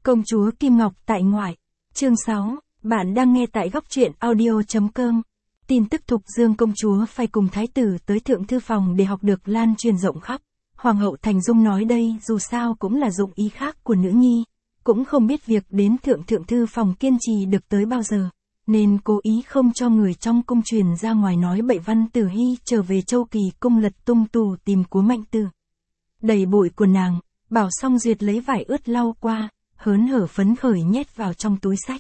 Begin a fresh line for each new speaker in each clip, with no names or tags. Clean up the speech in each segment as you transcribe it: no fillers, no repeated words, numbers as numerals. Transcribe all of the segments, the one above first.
Công chúa Kim Ngọc tại ngoại. Chương 6, bạn đang nghe tại góc truyện audio.com. Tin tức Thục Dương công chúa phải cùng thái tử tới thượng thư phòng để học được lan truyền rộng khắp. Hoàng hậu Thành Dung nói đây dù sao cũng là dụng ý khác của nữ nhi, cũng không biết việc đến thượng thư phòng kiên trì được tới bao giờ, nên cố ý không cho người trong cung truyền ra ngoài nói bậy. Văn Tử Hy trở về Châu Kỳ cung lật tung tù tìm Cú Mạnh Tử. Đầy bụi của nàng, Bảo Song Duyệt lấy vải ướt lau qua, hớn hở phấn khởi nhét vào trong túi sách.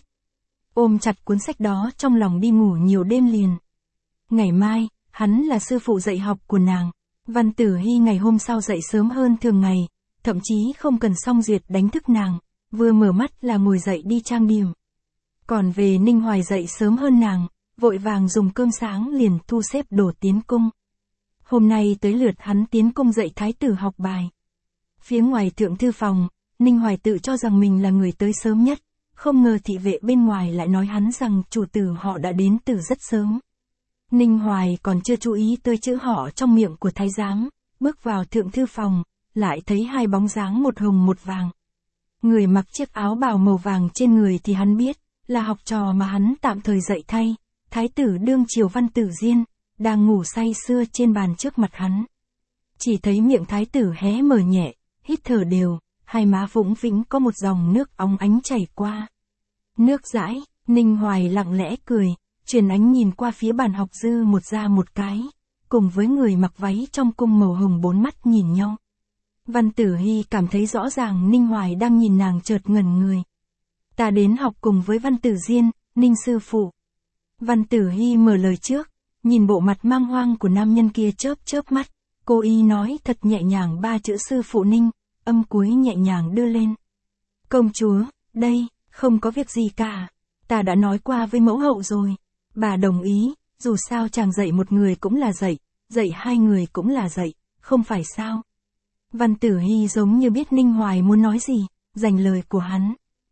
Ôm chặt cuốn sách đó trong lòng đi ngủ nhiều đêm liền. Ngày mai, hắn là sư phụ dạy học của nàng. Văn Tử Hy ngày hôm sau dậy sớm hơn thường ngày, thậm chí không cần Song Duyệt đánh thức nàng, vừa mở mắt là ngồi dậy đi trang điểm. Còn về Ninh Hoài dậy sớm hơn nàng, vội vàng dùng cơm sáng liền thu xếp đồ tiến cung. Hôm nay tới lượt hắn tiến cung dạy thái tử học bài. Phía ngoài thượng thư phòng, Ninh Hoài tự cho rằng mình là người tới sớm nhất, không ngờ thị vệ bên ngoài lại nói hắn rằng chủ tử họ đã đến từ rất sớm. Ninh Hoài còn chưa chú ý tới chữ họ trong miệng của thái giám, bước vào thượng thư phòng, lại thấy hai bóng dáng một hồng một vàng. Người mặc chiếc áo bào màu vàng trên người thì hắn biết, là học trò mà hắn tạm thời dạy thay, thái tử đương triều Văn Tử Diên, đang ngủ say sưa trên bàn trước mặt hắn. Chỉ thấy miệng thái tử hé mở nhẹ, hít thở đều, hai má vũng vĩnh có một dòng nước óng ánh chảy qua. Nước dãi, Ninh Hoài lặng lẽ cười, chuyển ánh nhìn qua phía bàn học dư một ra một cái, cùng với người mặc váy trong cung màu hồng bốn mắt nhìn nhau. Văn Tử Hy cảm thấy rõ ràng Ninh Hoài đang nhìn nàng chợt ngẩn người. Ta đến học cùng với Văn Tử Diên, Ninh sư phụ. Văn Tử Hy mở lời trước, nhìn bộ mặt mang hoang của nam nhân kia chớp chớp mắt, cô y nói thật nhẹ nhàng ba chữ sư phụ Ninh, âm cuối nhẹ nhàng đưa lên. Công chúa, đây, không có việc gì cả. Ta đã nói qua với mẫu hậu rồi. Bà đồng ý, dù sao chàng dạy một người cũng là dạy hai người cũng là dạy, không phải sao. Văn Tử Hy giống như biết Ninh Hoài muốn nói gì, dành lời của hắn.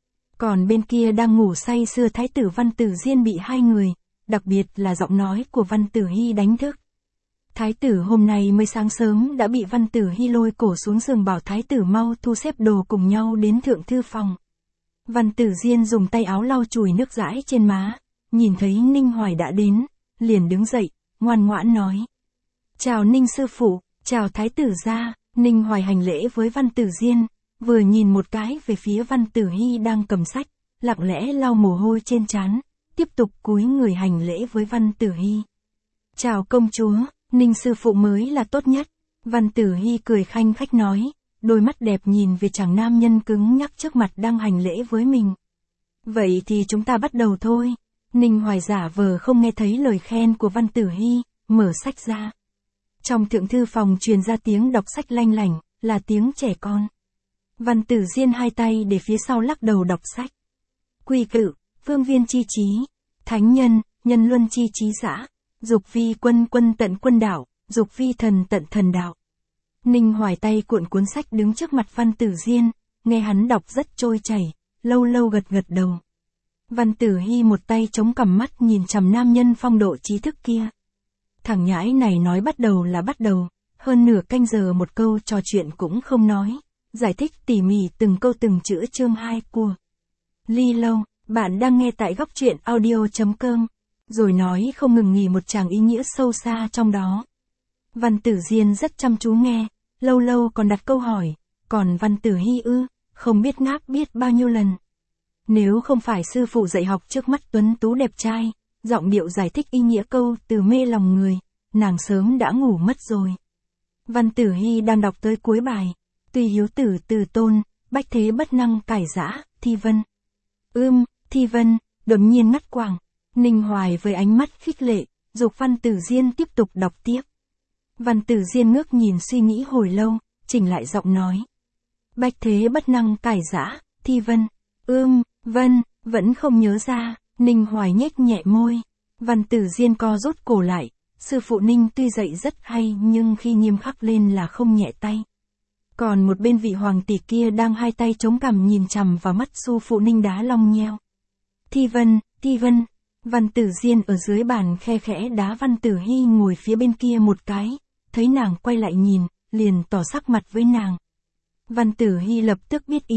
Còn bên kia đang ngủ say sưa thái tử Văn Tử Diên bị hai người, đặc biệt là giọng nói của Văn Tử Hy đánh thức. Thái tử hôm nay mới sáng sớm đã bị Văn Tử Hy lôi cổ xuống giường bảo thái tử mau thu xếp đồ cùng nhau đến thượng thư phòng. Văn Tử Diên dùng tay áo lau chùi nước dãi trên má, nhìn thấy Ninh Hoài đã đến, liền đứng dậy, ngoan ngoãn nói. Chào Ninh sư phụ, chào thái tử gia. Ninh Hoài hành lễ với Văn Tử Diên, vừa nhìn một cái về phía Văn Tử Hy đang cầm sách, lặng lẽ lau mồ hôi trên trán, tiếp tục cúi người hành lễ với Văn Tử Hy. Chào công chúa, Ninh sư phụ mới là tốt nhất. Văn Tử Hy cười khanh khách nói, đôi mắt đẹp nhìn về chàng nam nhân cứng nhắc trước mặt đang hành lễ với mình. Vậy thì chúng ta bắt đầu thôi. Ninh Hoài giả vờ không nghe thấy lời khen của Văn Tử Hy, mở sách ra. Trong thượng thư phòng truyền ra tiếng đọc sách lanh lảnh, là tiếng trẻ con. Văn Tử Diên hai tay để phía sau lắc đầu đọc sách. Quy cự, phương viên chi trí, thánh nhân, nhân luân chi trí dã, dục vi quân quân tận quân đạo, dục vi thần tận thần đạo. Ninh Hoài tay cuộn cuốn sách đứng trước mặt Văn Tử Diên, nghe hắn đọc rất trôi chảy, lâu lâu gật gật đầu. Văn Tử Hy một tay chống cằm mắt nhìn chằm nam nhân phong độ trí thức kia. Thằng nhãi này nói bắt đầu là bắt đầu, hơn nửa canh giờ một câu trò chuyện cũng không nói, giải thích tỉ mỉ từng câu từng chữ chương 2 của Ly Lâu, bạn đang nghe tại góc truyện audio.com, rồi nói không ngừng nghỉ một tràng ý nghĩa sâu xa trong đó. Văn Tử Diên rất chăm chú nghe, lâu lâu còn đặt câu hỏi, còn Văn Tử Hy không biết ngáp biết bao nhiêu lần. Nếu không phải sư phụ dạy học trước mắt tuấn tú đẹp trai, giọng điệu giải thích ý nghĩa câu từ mê lòng người, nàng sớm đã ngủ mất rồi. Văn Tử Hy đang đọc tới cuối bài, tuy hiếu tử từ tôn, bách thế bất năng cải giã, Thi Vân. Thi Vân, đột nhiên ngắt quãng. Ninh Hoài với ánh mắt khích lệ, giục Văn Tử Diên tiếp tục đọc tiếp. Văn Tử Diên ngước nhìn suy nghĩ hồi lâu, chỉnh lại giọng nói. Bách thế bất năng cải giã, Thi Vân. Vân, vẫn không nhớ ra. Ninh Hoài nhếch nhẹ môi. Văn Tử Diên co rút cổ lại. Sư phụ Ninh tuy dạy rất hay nhưng khi nghiêm khắc lên là không nhẹ tay. Còn một bên vị hoàng tỷ kia đang hai tay chống cằm nhìn chằm vào mắt sư phụ Ninh đá long nheo. Thi Vân. Văn Tử Diên ở dưới bàn khe khẽ đá Văn Tử Hy ngồi phía bên kia một cái. Thấy nàng quay lại nhìn, liền tỏ sắc mặt với nàng. Văn Tử Hy lập tức biết ý,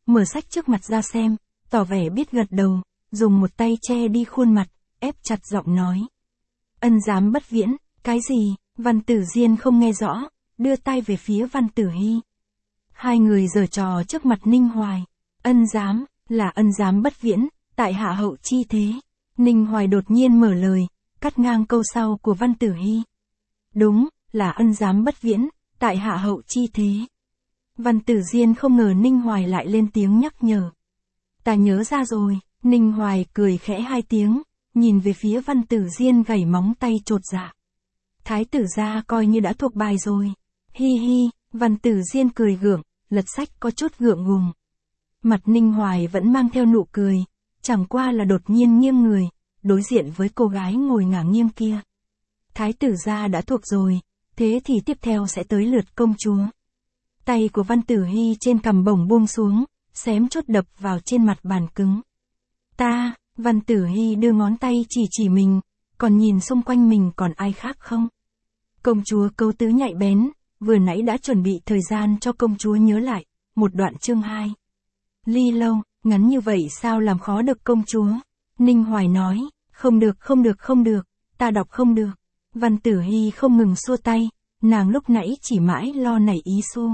mở sách trước mặt ra xem, tỏ vẻ biết gật đầu, dùng một tay che đi khuôn mặt, ép chặt giọng nói. Ân giám bất viễn, cái gì? Văn Tử Diên không nghe rõ, đưa tay về phía Văn Tử Hy. Hai người giở trò trước mặt Ninh Hoài. Ân giám, là ân giám bất viễn, tại hạ hậu chi thế. Ninh Hoài đột nhiên mở lời, cắt ngang câu sau của Văn Tử Hy. Đúng, là ân giám bất viễn, tại hạ hậu chi thế. Văn Tử Diên không ngờ Ninh Hoài lại lên tiếng nhắc nhở. Ta nhớ ra rồi. Ninh Hoài cười khẽ hai tiếng, nhìn về phía Văn Tử Diên gảy móng tay chột dạ. Thái tử gia coi như đã thuộc bài rồi. Hi hi, Văn Tử Diên cười gượng, lật sách có chút ngượng ngùng. Mặt Ninh Hoài vẫn mang theo nụ cười, chẳng qua là đột nhiên nghiêng người, đối diện với cô gái ngồi ngả nghiêng kia. Thái tử gia đã thuộc rồi, thế thì tiếp theo sẽ tới lượt công chúa. Tay của Văn Tử Hy trên cằm bổng buông xuống, xém chốt đập vào trên mặt bàn cứng. Ta, Văn Tử Hy đưa ngón tay chỉ mình, còn nhìn xung quanh mình còn ai khác không? Công chúa câu tứ nhạy bén, vừa nãy đã chuẩn bị thời gian cho công chúa nhớ lại, một đoạn chương 2. Ly lâu, ngắn như vậy sao làm khó được công chúa? Ninh Hoài nói, không được, ta đọc không được. Văn Tử Hy không ngừng xua tay, nàng lúc nãy chỉ mãi lo nảy ý xu.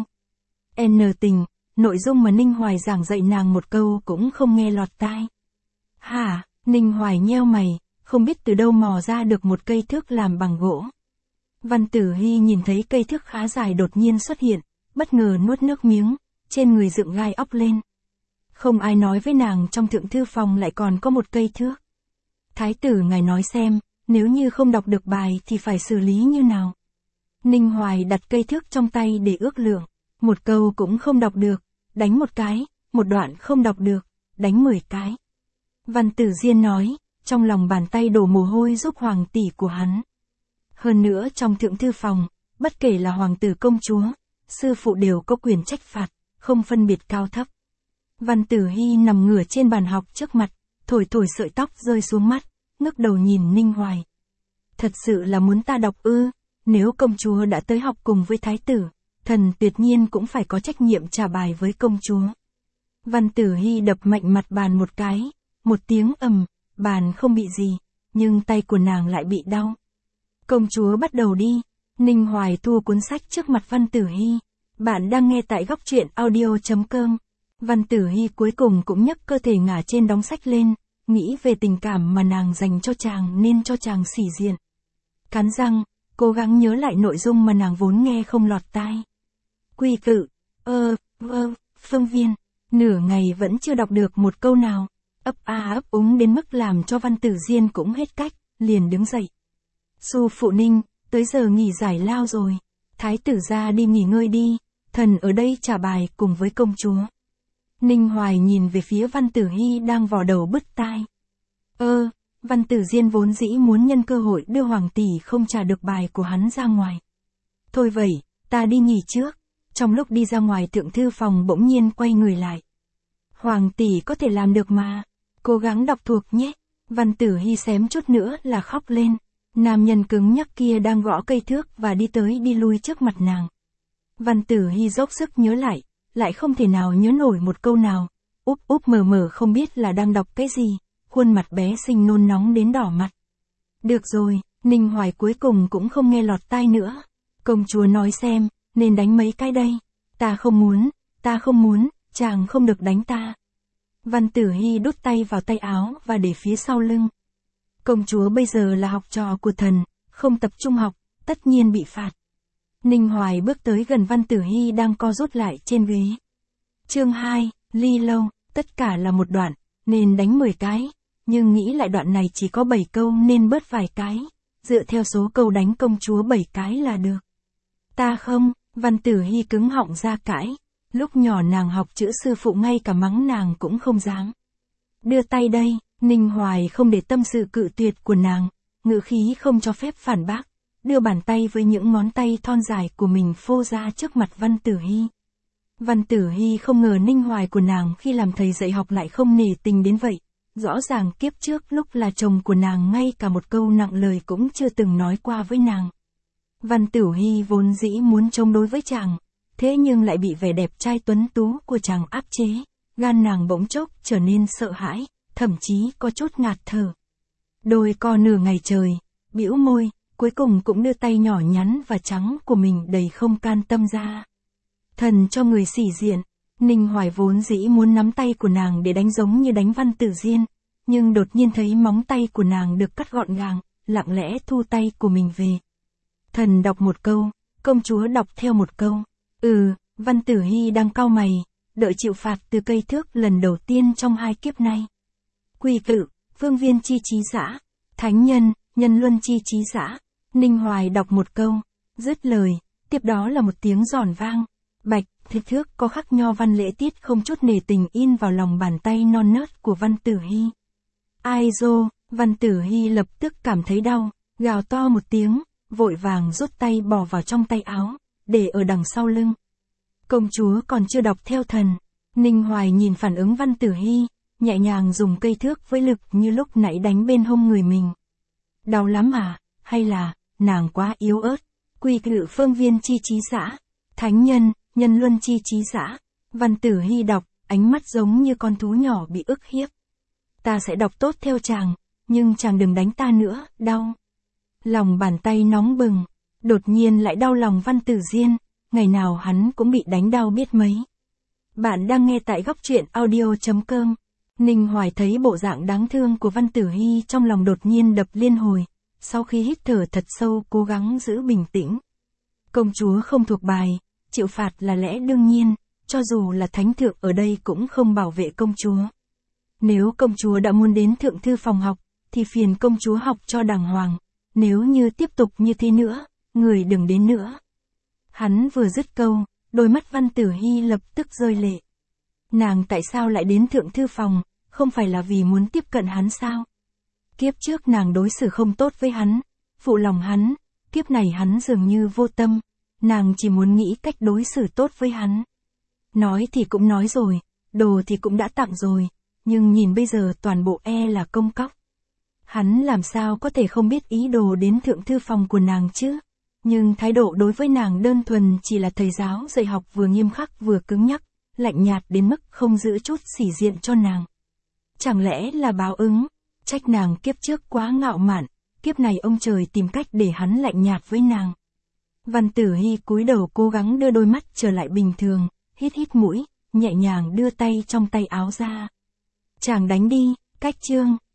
Tình, nội dung mà Ninh Hoài giảng dạy nàng một câu cũng không nghe lọt tai. Hả? Ninh Hoài nheo mày, không biết từ đâu mò ra được một cây thước làm bằng gỗ. Văn Tử Hy nhìn thấy cây thước khá dài đột nhiên xuất hiện, bất ngờ nuốt nước miếng, trên người dựng gai óc lên. Không ai nói với nàng trong thượng thư phòng lại còn có một cây thước. Thái tử ngài nói xem, nếu như không đọc được bài thì phải xử lý như nào? Ninh Hoài đặt cây thước trong tay để ước lượng, một câu cũng không đọc được, đánh một cái, một đoạn không đọc được, đánh 10 cái. Văn Tử Diên nói, trong lòng bàn tay đổ mồ hôi giúp hoàng tỷ của hắn. Hơn nữa trong thượng thư phòng, bất kể là hoàng tử công chúa, sư phụ đều có quyền trách phạt, không phân biệt cao thấp. Văn Tử Hy nằm ngửa trên bàn học trước mặt, thổi sợi tóc rơi xuống mắt, ngước đầu nhìn Ninh Hoài. Thật sự là muốn ta đọc ư? Nếu công chúa đã tới học cùng với thái tử, thần tuyệt nhiên cũng phải có trách nhiệm trả bài với công chúa. Văn Tử Hy đập mạnh mặt bàn một cái, một tiếng ầm, bàn không bị gì, nhưng tay của nàng lại bị đau. Công chúa bắt đầu đi. Ninh Hoài thua cuốn sách trước mặt Văn Tử Hy. Bạn đang nghe tại góc truyện audio.com. Văn Tử Hy cuối cùng cũng nhấc cơ thể ngả trên đóng sách lên, nghĩ về tình cảm mà nàng dành cho chàng nên cho chàng sĩ diện. Cắn răng, cố gắng nhớ lại nội dung mà nàng vốn nghe không lọt tai. Quy cự, phương viên, nửa ngày vẫn chưa đọc được một câu nào, ấp úng đến mức làm cho Văn Tử Diên cũng hết cách, liền đứng dậy. Su phụ Ninh, tới giờ nghỉ giải lao rồi, thái tử ra đi nghỉ ngơi đi, thần ở đây trả bài cùng với công chúa. Ninh Hoài nhìn về phía Văn Tử Hy đang vò đầu bứt tai. Văn Tử Diên vốn dĩ muốn nhân cơ hội đưa hoàng tỷ không trả được bài của hắn ra ngoài. Thôi vậy, ta đi nghỉ trước. Trong lúc đi ra ngoài thượng thư phòng bỗng nhiên quay người lại. Hoàng tỷ có thể làm được mà. Cố gắng đọc thuộc nhé. Văn Tử Hy xém chút nữa là khóc lên. Nam nhân cứng nhắc kia đang gõ cây thước và đi tới đi lui trước mặt nàng. Văn Tử Hy dốc sức nhớ lại không thể nào nhớ nổi một câu nào. Úp mờ không biết là đang đọc cái gì. Khuôn mặt bé xinh nôn nóng đến đỏ mặt. Được rồi, Ninh Hoài cuối cùng cũng không nghe lọt tai nữa. Công chúa nói xem, nên đánh mấy cái đây. Ta không muốn, chàng không được đánh ta. Văn Tử Hy đút tay vào tay áo và để phía sau lưng. Công chúa bây giờ là học trò của thần, không tập trung học, tất nhiên bị phạt. Ninh Hoài bước tới gần Văn Tử Hy đang co rút lại trên ghế. Chương 2, ly lâu, tất cả là một đoạn, nên đánh 10 cái, nhưng nghĩ lại đoạn này chỉ có 7 câu nên bớt vài cái, dựa theo số câu đánh công chúa 7 cái là được. Ta không, Văn Tử Hy cứng họng ra cãi, lúc nhỏ nàng học chữ sư phụ ngay cả mắng nàng cũng không dám. Đưa tay đây, Ninh Hoài không để tâm sự cự tuyệt của nàng, ngữ khí không cho phép phản bác, đưa bàn tay với những ngón tay thon dài của mình phô ra trước mặt Văn Tử Hy. Văn Tử Hy không ngờ Ninh Hoài của nàng khi làm thầy dạy học lại không nể tình đến vậy, rõ ràng kiếp trước lúc là chồng của nàng ngay cả một câu nặng lời cũng chưa từng nói qua với nàng. Văn Tử Hy vốn dĩ muốn chống đối với chàng, thế nhưng lại bị vẻ đẹp trai tuấn tú của chàng áp chế, gan nàng bỗng chốc trở nên sợ hãi, thậm chí có chút ngạt thở. Đôi co nửa ngày trời, bĩu môi, cuối cùng cũng đưa tay nhỏ nhắn và trắng của mình đầy không can tâm ra. Thần cho người sĩ diện, Ninh Hoài vốn dĩ muốn nắm tay của nàng để đánh giống như đánh Văn Tử Diên, nhưng đột nhiên thấy móng tay của nàng được cắt gọn gàng, lặng lẽ thu tay của mình về. Thần đọc một câu, công chúa đọc theo một câu. Văn Tử Hy đang cau mày, đợi chịu phạt từ cây thước lần đầu tiên trong 2 kiếp này. Quy cự, phương viên chi trí dã, thánh nhân, nhân luân chi trí dã. Ninh Hoài đọc một câu, dứt lời, tiếp đó là một tiếng giòn vang. Bạch, thước có khắc nho văn lễ tiết không chút nề tình in vào lòng bàn tay non nớt của Văn Tử Hy. Ai dô, Văn Tử Hy lập tức cảm thấy đau, gào to một tiếng, vội vàng rút tay bỏ vào trong tay áo, để ở đằng sau lưng. Công chúa còn chưa đọc theo thần. Ninh Hoài nhìn phản ứng Văn Tử Hy, nhẹ nhàng dùng cây thước với lực như lúc nãy đánh bên hông người mình. Đau lắm à, hay là, nàng quá yếu ớt. Quy cự phương viên chi trí dã, thánh nhân, nhân luân chi trí dã. Văn Tử Hy đọc, ánh mắt giống như con thú nhỏ bị ức hiếp. Ta sẽ đọc tốt theo chàng, nhưng chàng đừng đánh ta nữa, đau. Lòng bàn tay nóng bừng, đột nhiên lại đau lòng Văn Tử Diên, ngày nào hắn cũng bị đánh đau biết mấy. Bạn đang nghe tại góc truyện audio.com. Ninh Hoài thấy bộ dạng đáng thương của Văn Tử Hy trong lòng đột nhiên đập liên hồi, sau khi hít thở thật sâu cố gắng giữ bình tĩnh. Công chúa không thuộc bài, chịu phạt là lẽ đương nhiên, cho dù là thánh thượng ở đây cũng không bảo vệ công chúa. Nếu công chúa đã muốn đến thượng thư phòng học, thì phiền công chúa học cho đàng hoàng, nếu như tiếp tục như thế nữa, người đừng đến nữa. Hắn vừa dứt câu, đôi mắt Văn Tử Hy lập tức rơi lệ. Nàng tại sao lại đến thượng thư phòng, không phải là vì muốn tiếp cận hắn sao? Kiếp trước nàng đối xử không tốt với hắn, phụ lòng hắn, kiếp này hắn dường như vô tâm, nàng chỉ muốn nghĩ cách đối xử tốt với hắn. Nói thì cũng nói rồi, đồ thì cũng đã tặng rồi, nhưng nhìn bây giờ toàn bộ là công cóc. Hắn làm sao có thể không biết ý đồ đến thượng thư phòng của nàng chứ? Nhưng thái độ đối với nàng đơn thuần chỉ là thầy giáo dạy học vừa nghiêm khắc vừa cứng nhắc, lạnh nhạt đến mức không giữ chút sĩ diện cho nàng. Chẳng lẽ là báo ứng, trách nàng kiếp trước quá ngạo mạn, kiếp này ông trời tìm cách để hắn lạnh nhạt với nàng. Văn Tử Hy cúi đầu cố gắng đưa đôi mắt trở lại bình thường, hít mũi, nhẹ nhàng đưa tay trong tay áo ra. Chàng đánh đi, cách chương.